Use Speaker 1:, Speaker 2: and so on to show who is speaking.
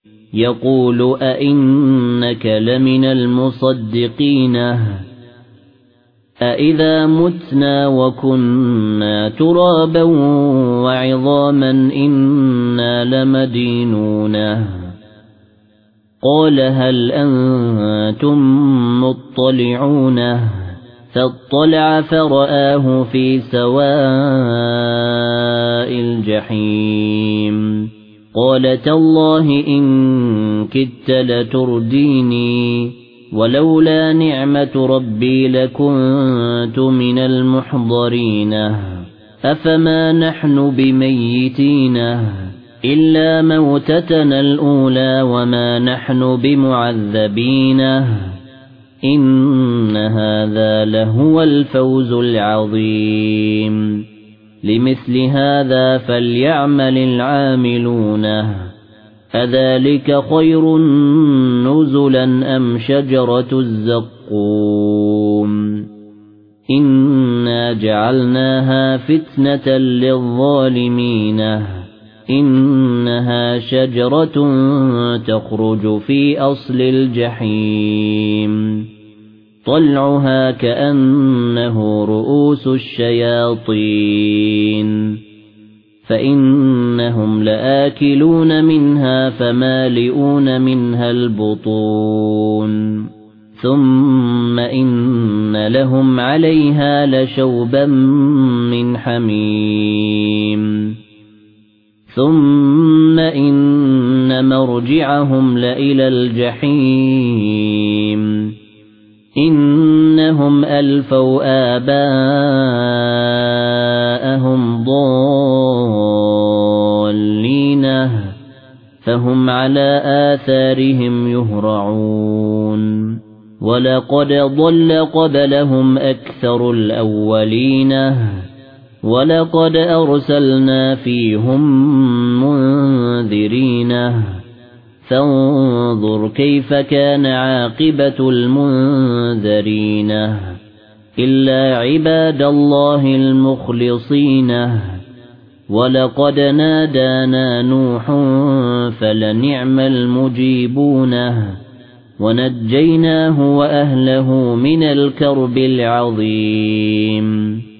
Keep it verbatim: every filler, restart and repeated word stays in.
Speaker 1: يقول أئنك لمن المصدقين أئذا متنا وكنا ترابا وعظاما إنا لمدينون قال هل أنتم مطلعون فاطلع فرآه في سواء الجحيم قال تالله إن كدت لترديني ولولا نعمة ربي لكنت من المحضرين أفما نحن بميتين إلا موتتنا الأولى وما نحن بمعذبين إن هذا لهو الفوز العظيم لمثل هذا فليعمل العاملون أذلك خير نزلا أم شجرة الزقوم إنا جعلناها فتنة للظالمين إنها شجرة تخرج في أصل الجحيم طلعها كأنه رؤوس الشياطين فإنهم لآكلون منها فمالئون منها البطون ثم إن لهم عليها لشوبا من حميم ثم إن مرجعهم لإلى الجحيم إنهم ألفوا آباءهم ضالين فهم على آثارهم يهرعون ولقد ضل قبلهم أكثر الأولين ولقد أرسلنا فيهم منذرين فانظر كيف كان عاقبة المنذرين إلا عباد الله المخلصين ولقد نادانا نوح فلنعم المجيبون ونجيناه وأهله من الكرب العظيم